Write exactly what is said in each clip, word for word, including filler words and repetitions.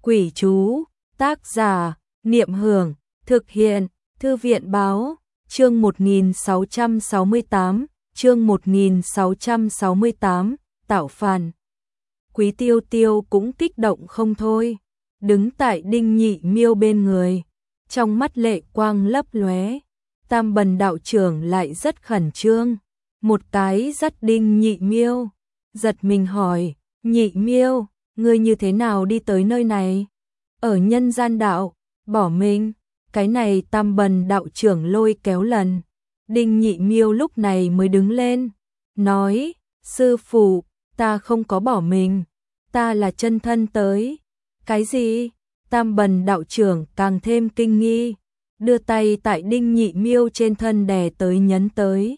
Quỷ chú, tác giả, Niệm Hưởng, thực hiện, Thư viện báo, chương một nghìn sáu trăm sáu mươi tám, chương một nghìn sáu trăm sáu mươi tám, tạo phản. Quý Tiêu Tiêu cũng kích động không thôi, đứng tại Đinh Nhị Miêu bên người, trong mắt lệ quang lấp lóe. Tam Bần đạo trưởng lại rất khẩn trương, một cái dắt Đinh Nhị Miêu, giật mình hỏi, Nhị Miêu, ngươi như thế nào đi tới nơi này? Ở nhân gian đạo, bỏ mình, cái này Tam Bần đạo trưởng lôi kéo lần. Đinh Nhị Miêu lúc này mới đứng lên, nói, sư phụ, ta không có bỏ mình, ta là chân thân tới. Cái gì? Tam Bần đạo trưởng càng thêm kinh nghi, đưa tay tại Đinh Nhị Miêu trên thân đè tới nhấn tới.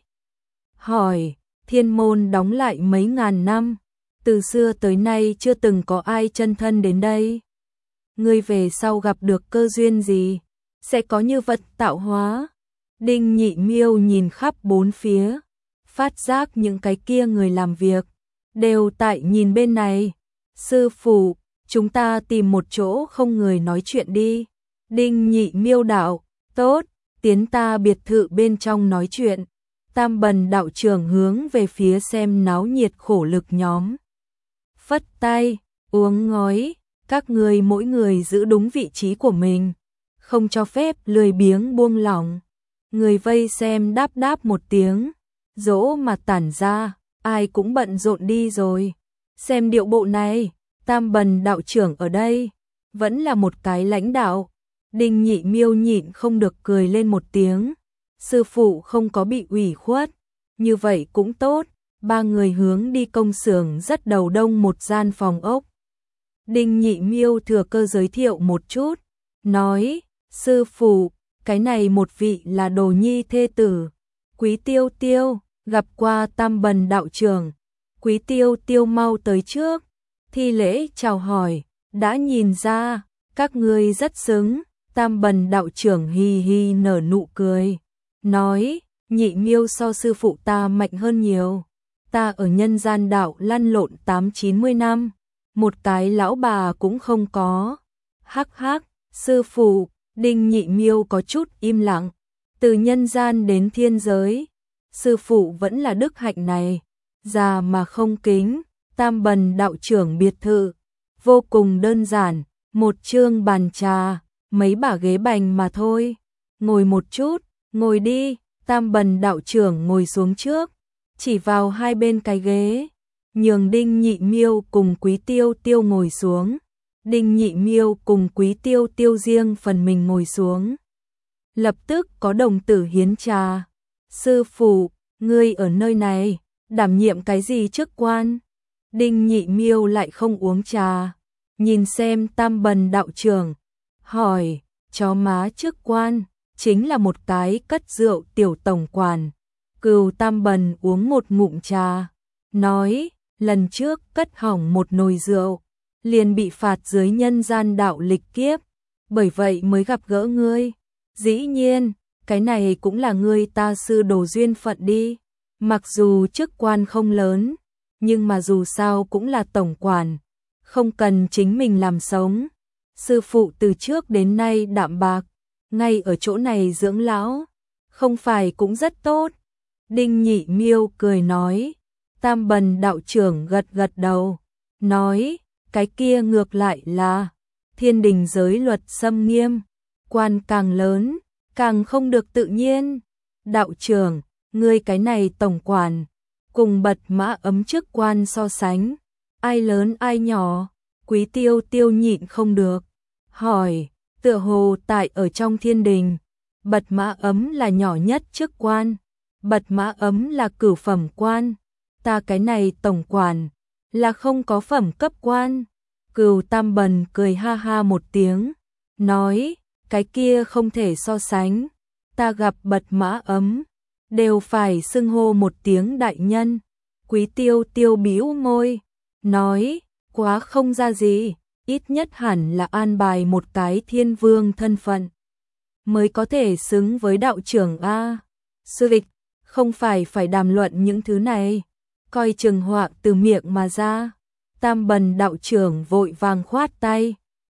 Hỏi, thiên môn đóng lại mấy ngàn năm, từ xưa tới nay chưa từng có ai chân thân đến đây. Ngươi về sau gặp được cơ duyên gì, sẽ có như vật tạo hóa? Đinh Nhị Miêu nhìn khắp bốn phía, phát giác những cái kia người làm việc đều tại nhìn bên này. Sư phụ, chúng ta tìm một chỗ không người nói chuyện đi. Đinh Nhị Miêu đạo, tốt, tiến ta biệt thự bên trong nói chuyện. Tam Bần đạo trưởng hướng về phía xem náo nhiệt khổ lực nhóm, phất tay, uống ngói, các người mỗi người giữ đúng vị trí của mình, không cho phép lười biếng buông lỏng. Người vây xem đáp đáp một tiếng, dỗ mà tản ra, ai cũng bận rộn đi rồi. Xem điệu bộ này, Tam Bần đạo trưởng ở đây, vẫn là một cái lãnh đạo. Đinh Nhị Miêu nhịn không được cười lên một tiếng, sư phụ không có bị ủy khuất, như vậy cũng tốt. Ba người hướng đi công xưởng rất đầu đông một gian phòng ốc. Đinh Nhị Miêu thừa cơ giới thiệu một chút, nói, sư phụ, cái này một vị là đồ nhi thê tử, Quý Tiêu Tiêu, gặp qua Tam Bần đạo trưởng. Quý Tiêu Tiêu mau tới trước, thi lễ chào hỏi, đã nhìn ra, các ngươi rất xứng. Tam Bần đạo trưởng hi hi nở nụ cười, nói, Nhị Miêu so sư phụ ta mạnh hơn nhiều. Ta ở nhân gian đạo lăn lộn tám chín mươi năm, một cái lão bà cũng không có. Hắc hắc, sư phụ. Đinh Nhị Miêu có chút im lặng, từ nhân gian đến thiên giới, sư phụ vẫn là đức hạnh này, già mà không kính. Tam Bần đạo trưởng biệt thự vô cùng đơn giản, một chương bàn trà, mấy bả ghế bành mà thôi. Ngồi một chút, ngồi đi. Tam Bần đạo trưởng ngồi xuống trước, chỉ vào hai bên cái ghế, nhường Đinh Nhị Miêu cùng Quý Tiêu Tiêu ngồi xuống. Đinh Nhị Miêu cùng Quý Tiêu Tiêu riêng phần mình ngồi xuống. Lập tức có đồng tử hiến trà. Sư phụ, ngươi ở nơi này, đảm nhiệm cái gì chức quan? Đinh Nhị Miêu lại không uống trà, nhìn xem Tam Bần đạo trưởng, hỏi, chó má chức quan, chính là một cái cất rượu tiểu tổng quản. Cừu Tam Bần uống một ngụm trà, nói, lần trước cất hỏng một nồi rượu, liền bị phạt dưới nhân gian đạo lịch kiếp, bởi vậy mới gặp gỡ ngươi. Dĩ nhiên, cái này cũng là ngươi ta sư đồ duyên phận đi. Mặc dù chức quan không lớn, nhưng mà dù sao cũng là tổng quản, không cần chính mình làm sống. Sư phụ từ trước đến nay đạm bạc, ngay ở chỗ này dưỡng lão, không phải cũng rất tốt. Đinh Nhị Miêu cười nói. Tam Bần đạo trưởng gật gật đầu, nói, cái kia ngược lại là thiên đình giới luật xâm nghiêm, quan càng lớn, càng không được tự nhiên. Đạo trưởng, ngươi cái này tổng quản, cùng Bật Mã Ấm chức quan so sánh, ai lớn ai nhỏ? Quý Tiêu Tiêu nhịn không được, hỏi, tựa hồ tại ở trong thiên đình, Bật Mã Ấm là nhỏ nhất chức quan, Bật Mã Ấm là cửu phẩm quan, ta cái này tổng quản là không có phẩm cấp quan. Cừu Tam Bần cười ha ha một tiếng, nói, cái kia không thể so sánh, ta gặp Bật Mã Ấm, đều phải xưng hô một tiếng đại nhân. Quý Tiêu Tiêu bĩu môi, nói, quá không ra gì, ít nhất hẳn là an bài một cái thiên vương thân phận, mới có thể xứng với đạo trưởng a. Sư Vịch, không phải phải đàm luận những thứ này, coi chừng họa từ miệng mà ra. Tam Bần đạo trưởng vội vàng khoát tay,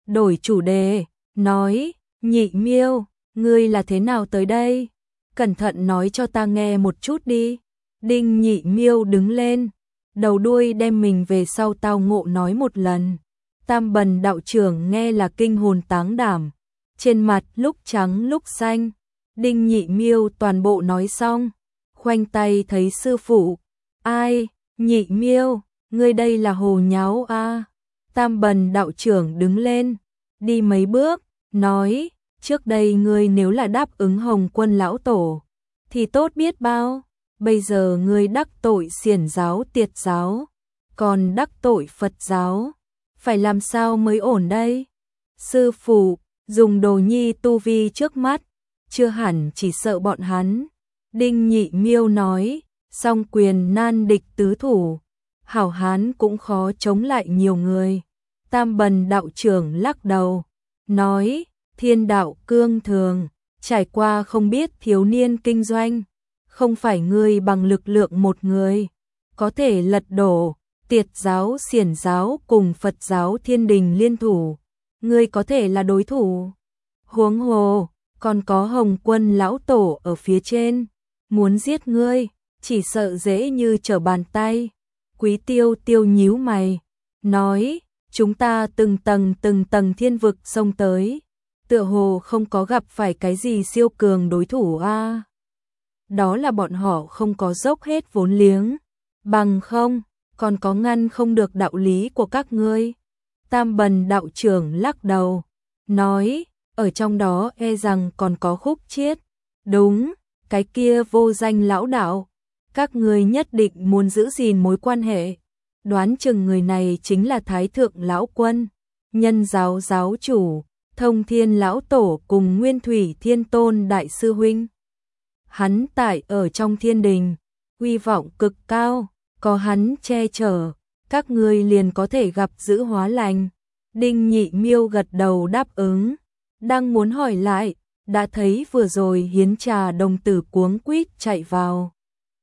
đổi chủ đề, nói, Nhị Miêu, ngươi là thế nào tới đây? Cẩn thận nói cho ta nghe một chút đi. Đinh Nhị Miêu đứng lên, đầu đuôi đem mình về sau tao ngộ nói một lần. Tam Bần đạo trưởng nghe là kinh hồn táng đảm, trên mặt lúc trắng lúc xanh. Đinh Nhị Miêu toàn bộ nói xong, khoanh tay thấy sư phụ. Ai, Nhị Miêu, ngươi đây là hồ nháo a? À? Tam Bần đạo trưởng đứng lên, đi mấy bước, nói, trước đây ngươi nếu là đáp ứng Hồng Quân lão tổ, thì tốt biết bao, bây giờ ngươi đắc tội xiển giáo tiệt giáo, còn đắc tội Phật giáo, phải làm sao mới ổn đây? Sư phụ, dùng đồ nhi tu vi trước mắt, chưa hẳn chỉ sợ bọn hắn. Đinh Nhị Miêu nói, song quyền nan địch tứ thủ, hảo hán cũng khó chống lại nhiều người. Tam Bần đạo trưởng lắc đầu, nói, thiên đạo cương thường, trải qua không biết thiếu niên kinh doanh, không phải ngươi bằng lực lượng một người có thể lật đổ tiệt giáo xiển giáo cùng Phật giáo thiên đình liên thủ, ngươi có thể là đối thủ. Huống hồ, còn có Hồng Quân lão tổ ở phía trên, muốn giết ngươi, chỉ sợ dễ như trở bàn tay. Quý Tiêu Tiêu nhíu mày, nói, chúng ta từng tầng từng tầng thiên vực xông tới, tựa hồ không có gặp phải cái gì siêu cường đối thủ a. À, đó là bọn họ không có dốc hết vốn liếng, bằng không, còn có ngăn không được đạo lý của các ngươi. Tam Bần đạo trưởng lắc đầu, nói, ở trong đó e rằng còn có khúc chiết. Đúng, cái kia vô danh lão đạo, các ngươi nhất định muốn giữ gìn mối quan hệ. Đoán chừng người này chính là Thái Thượng Lão Quân, Nhân Giáo Giáo Chủ, Thông Thiên Lão Tổ cùng Nguyên Thủy Thiên Tôn Đại Sư Huynh. Hắn tại ở trong thiên đình, uy vọng cực cao, có hắn che chở, các ngươi liền có thể gặp giữ hóa lành. Đinh Nhị Miêu gật đầu đáp ứng, đang muốn hỏi lại, đã thấy vừa rồi hiến trà đồng tử cuống quýt chạy vào.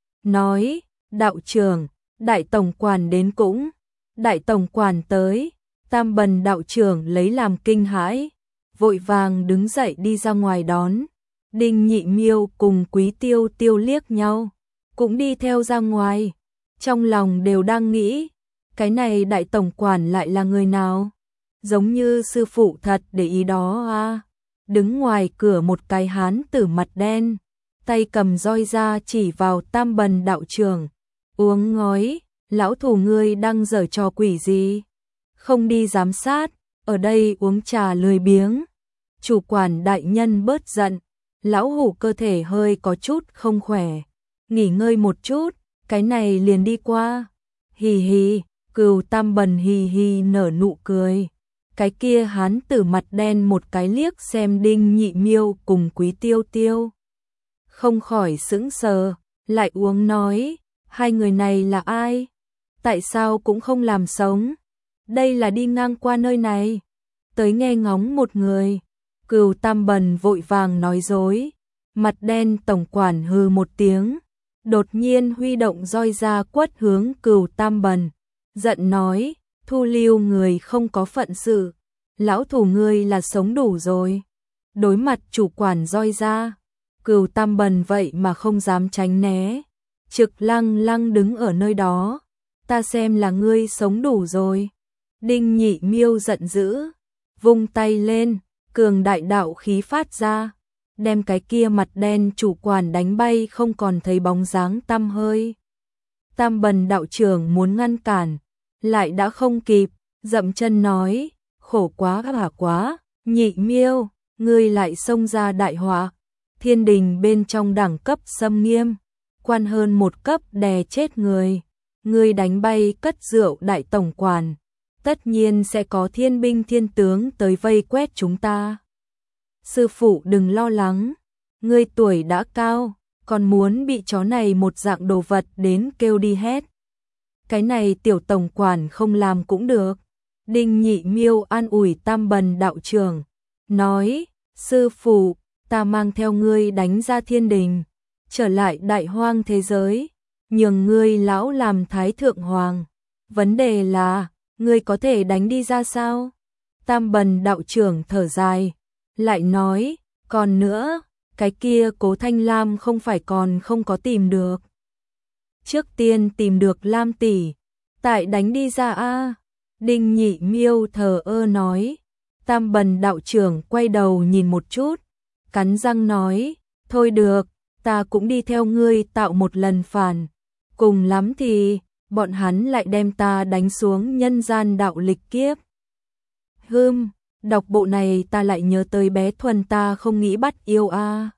Nói, đạo trưởng, đại tổng quản đến cũng. Đại tổng quản tới, Tam Bần đạo trưởng lấy làm kinh hãi, vội vàng đứng dậy đi ra ngoài đón. Đinh Nhị Miêu cùng Quý Tiêu Tiêu liếc nhau, cũng đi theo ra ngoài, trong lòng đều đang nghĩ, cái này đại tổng quản lại là người nào? Giống như sư phụ thật để ý đó à. Đứng ngoài cửa một cái hán tử mặt đen, tay cầm roi ra chỉ vào Tam Bần đạo trưởng, uống ngói, lão thù ngươi đang giở trò quỷ gì? Không đi giám sát, ở đây uống trà lười biếng. Chủ quản đại nhân bớt giận, lão hủ cơ thể hơi có chút không khỏe, nghỉ ngơi một chút, cái này liền đi qua. Hì hì, Cừu Tam Bần hì hì nở nụ cười. Cái kia hán tử mặt đen một cái liếc xem Đinh Nhị Miêu cùng Quý Tiêu Tiêu, không khỏi sững sờ, lại uống nói, hai người này là ai? Tại sao cũng không làm sống? Đây là đi ngang qua nơi này, tới nghe ngóng một người. Cừu Tam Bần vội vàng nói dối. Mặt đen tổng quản hừ một tiếng, đột nhiên huy động roi ra quất hướng Cừu Tam Bần, giận nói, thu lưu người không có phận sự, lão thủ ngươi là sống đủ rồi. Đối mặt chủ quản roi ra, Cừu Tam Bần vậy mà không dám tránh né, trực lăng lăng đứng ở nơi đó. Ta xem là ngươi sống đủ rồi. Đinh Nhị Miêu giận dữ, vung tay lên, cường đại đạo khí phát ra, đem cái kia mặt đen chủ quản đánh bay không còn thấy bóng dáng tăm hơi. Tam Bần đạo trưởng muốn ngăn cản, lại đã không kịp, dậm chân nói, khổ quá hả quá, Nhị Miêu, ngươi lại xông ra đại họa. Thiên đình bên trong đẳng cấp xâm nghiêm, quan hơn một cấp đè chết người, ngươi đánh bay cất rượu đại tổng quản, tất nhiên sẽ có thiên binh thiên tướng tới vây quét chúng ta. Sư phụ đừng lo lắng, ngươi tuổi đã cao, còn muốn bị chó này một dạng đồ vật đến kêu đi hết. Cái này tiểu tổng quản không làm cũng được. Đinh Nhị Miêu an ủi Tam Bần đạo trưởng, nói, sư phụ, ta mang theo ngươi đánh ra thiên đình, trở lại đại hoang thế giới, nhường ngươi lão làm thái thượng hoàng. Vấn đề là, ngươi có thể đánh đi ra sao? Tam Bần đạo trưởng thở dài, lại nói, còn nữa, cái kia Cố Thanh Lam không phải còn không có tìm được. Trước tiên tìm được Lam tỷ, tại đánh đi ra a. Đinh Nhị Miêu thờ ơ nói. Tam Bần đạo trưởng quay đầu nhìn một chút, cắn răng nói, thôi được, ta cũng đi theo ngươi tạo một lần phản, cùng lắm thì bọn hắn lại đem ta đánh xuống nhân gian đạo lịch kiếp. Hừm, đọc bộ này ta lại nhớ tới bé Thuần ta không nghĩ bắt yêu a.